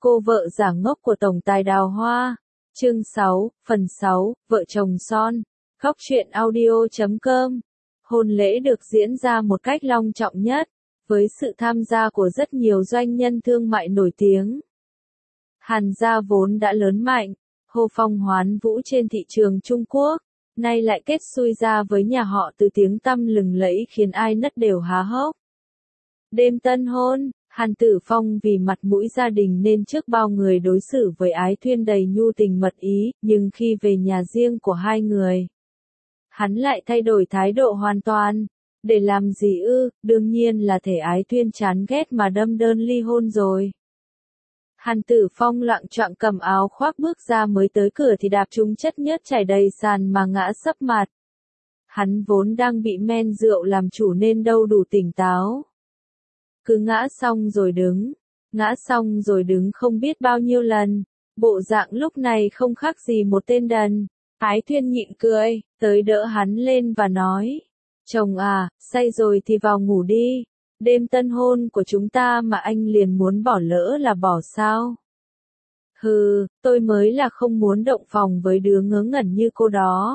Cô vợ giả ngốc của tổng tài Đào Hoa. Chương 6, phần 6, vợ chồng son. Góc truyện audio.com. Hôn lễ được diễn ra một cách long trọng nhất, với sự tham gia của rất nhiều doanh nhân thương mại nổi tiếng. Hàn gia vốn đã lớn mạnh, hô phong hoán vũ trên thị trường Trung Quốc, nay lại kết xui ra với nhà họ Từ tiếng tăm lừng lẫy khiến ai nất đều há hốc. Đêm tân hôn, Hàn Tử Phong vì mặt mũi gia đình nên trước bao người đối xử với Ái Thuyên đầy nhu tình mật ý, nhưng khi về nhà riêng của hai người, hắn lại thay đổi thái độ hoàn toàn. Để làm gì ư, đương nhiên là thể Ái Thuyên chán ghét mà đâm đơn ly hôn rồi. Hàn Tử Phong loạng choạng cầm áo khoác bước ra, mới tới cửa thì đạp trúng chất nhớt chảy đầy sàn mà ngã sấp mặt. Hắn vốn đang bị men rượu làm chủ nên đâu đủ tỉnh táo. Cứ ngã xong rồi đứng không biết bao nhiêu lần, bộ dạng lúc này không khác gì một tên đần. Ái Thuyên nhịn cười, tới đỡ hắn lên và nói, chồng à, say rồi thì vào ngủ đi, đêm tân hôn của chúng ta mà anh liền muốn bỏ lỡ là bỏ sao? Hừ, tôi mới là không muốn động phòng với đứa ngớ ngẩn như cô đó.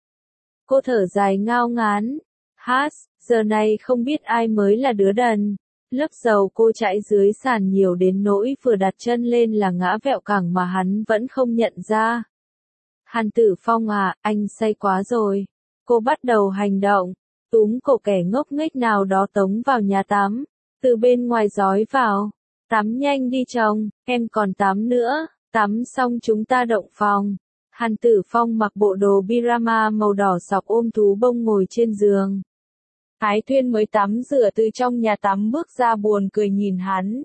Cô thở dài ngao ngán, giờ này không biết ai mới là đứa đần. Lớp dầu cô chảy dưới sàn nhiều đến nỗi vừa đặt chân lên là ngã vẹo cẳng mà hắn vẫn không nhận ra. Hàn Tử Phong à, anh say quá rồi. Cô bắt đầu hành động, túm cổ kẻ ngốc nghếch nào đó tống vào nhà tắm, từ bên ngoài dói vào. Tắm nhanh đi chồng, em còn tắm nữa, tắm xong chúng ta động phòng. Hàn Tử Phong mặc bộ đồ pyjama màu đỏ sọc ôm thú bông ngồi trên giường. Ái Thuyên mới tắm rửa từ trong nhà tắm bước ra buồn cười nhìn hắn.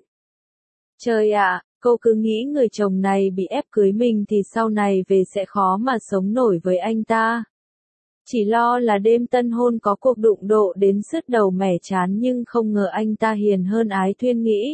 Trời ạ, cô cứ nghĩ người chồng này bị ép cưới mình thì sau này về sẽ khó mà sống nổi với anh ta. Chỉ lo là đêm tân hôn có cuộc đụng độ đến sứt đầu mẻ chán, nhưng không ngờ anh ta hiền hơn Ái Thuyên nghĩ.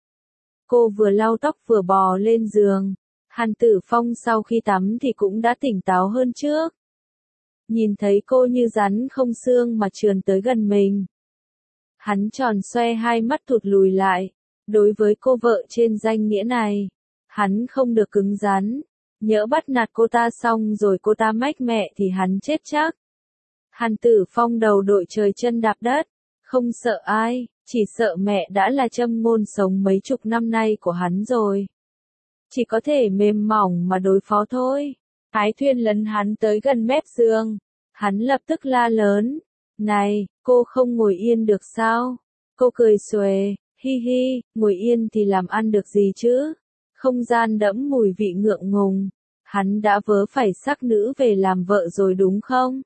Cô vừa lau tóc vừa bò lên giường. Hàn Tử Phong sau khi tắm thì cũng đã tỉnh táo hơn trước. Nhìn thấy cô như rắn không xương mà trườn tới gần mình, hắn tròn xoe hai mắt thụt lùi lại. Đối với cô vợ trên danh nghĩa này, hắn không được cứng rắn. Nhỡ bắt nạt cô ta xong rồi cô ta mách mẹ thì hắn chết chắc. Hàn Tử Phong đầu đội trời chân đạp đất, không sợ ai, chỉ sợ mẹ đã là châm ngôn sống mấy chục năm nay của hắn rồi. Chỉ có thể mềm mỏng mà đối phó thôi. Ái Thuyên lấn hắn tới gần mép giường. Hắn lập tức la lớn. Này, cô không ngồi yên được sao? Cô cười xuề, hi hi, ngồi yên thì làm ăn được gì chứ? Không gian đẫm mùi vị ngượng ngùng. Hắn đã vớ phải sắc nữ về làm vợ rồi đúng không?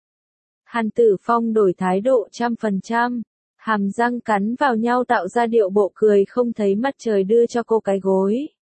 Hàn Tử Phong đổi thái độ 100%. Hàm răng cắn vào nhau tạo ra điệu bộ cười không thấy mặt trời đưa cho cô cái gối.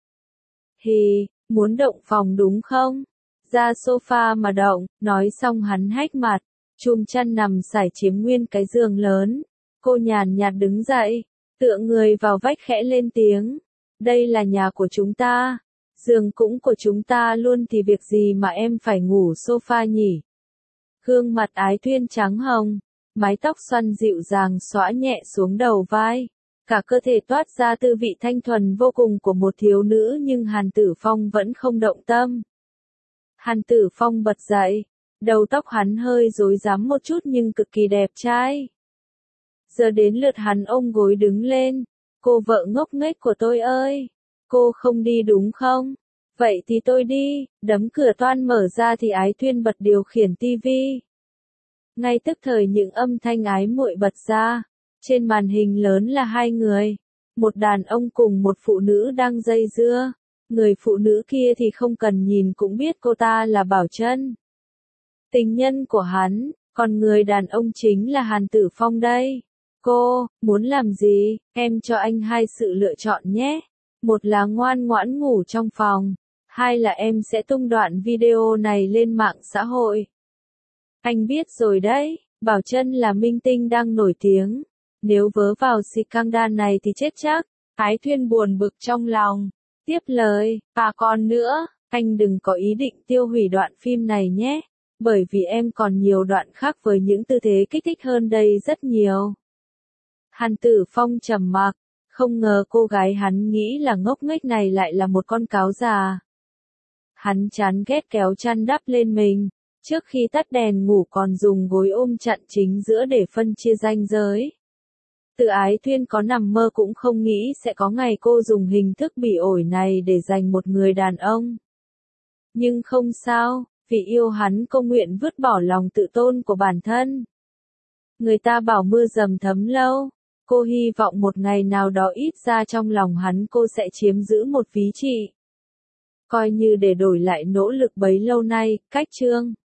Hì, muốn động phòng đúng không? Ra sofa mà động, nói xong hắn hách mặt, chùm chăn nằm sải chiếm nguyên cái giường lớn. Cô nhàn nhạt đứng dậy, tựa người vào vách khẽ lên tiếng. Đây là nhà của chúng ta, giường cũng của chúng ta luôn thì việc gì mà em phải ngủ sofa nhỉ? Gương mặt Ái Thuyên trắng hồng, mái tóc xoăn dịu dàng xõa nhẹ xuống đầu vai. Cả cơ thể toát ra tư vị thanh thuần vô cùng của một thiếu nữ, nhưng Hàn Tử Phong vẫn không động tâm. Hàn Tử Phong bật dậy, đầu tóc hắn hơi rối rắm một chút nhưng cực kỳ đẹp trai. Giờ đến lượt hắn ôm gối đứng lên. Cô vợ ngốc nghếch của tôi ơi, cô không đi đúng không? Vậy thì tôi đi. Đấm cửa toan mở ra thì Ái Thuyên bật điều khiển tivi. Ngay tức thời những âm thanh ái muội bật ra. Trên màn hình lớn là hai người, một đàn ông cùng một phụ nữ đang dây dưa. Người phụ nữ kia thì không cần nhìn cũng biết cô ta là Bảo Trân, tình nhân của hắn, còn người đàn ông chính là Hàn Tử Phong đây. Cô, muốn làm gì? Em cho anh hai sự lựa chọn nhé. Một là ngoan ngoãn ngủ trong phòng, hai là em sẽ tung đoạn video này lên mạng xã hội. Anh biết rồi đấy, Bảo Trân là minh tinh đang nổi tiếng. Nếu vớ vào scandal này thì chết chắc. Ái Thuyên buồn bực trong lòng. Tiếp lời, và còn nữa, anh đừng có ý định tiêu hủy đoạn phim này nhé. Bởi vì em còn nhiều đoạn khác với những tư thế kích thích hơn đây rất nhiều. Hàn Tử Phong trầm mặc, Không ngờ cô gái hắn nghĩ là ngốc nghếch này lại là một con cáo già. Hắn chán ghét kéo chăn đắp lên mình, trước khi tắt đèn ngủ còn dùng gối ôm chặn chính giữa để phân chia ranh giới. Tự Ái Thuyên có nằm mơ cũng không nghĩ sẽ có ngày cô dùng hình thức bị ổi này để giành một người đàn ông. Nhưng không sao, vì yêu hắn cô nguyện vứt bỏ lòng tự tôn của bản thân. Người ta bảo mưa dầm thấm lâu, cô hy vọng một ngày nào đó ít ra trong lòng hắn cô sẽ chiếm giữ một ví trị. Coi như để đổi lại nỗ lực bấy lâu nay, cách chương.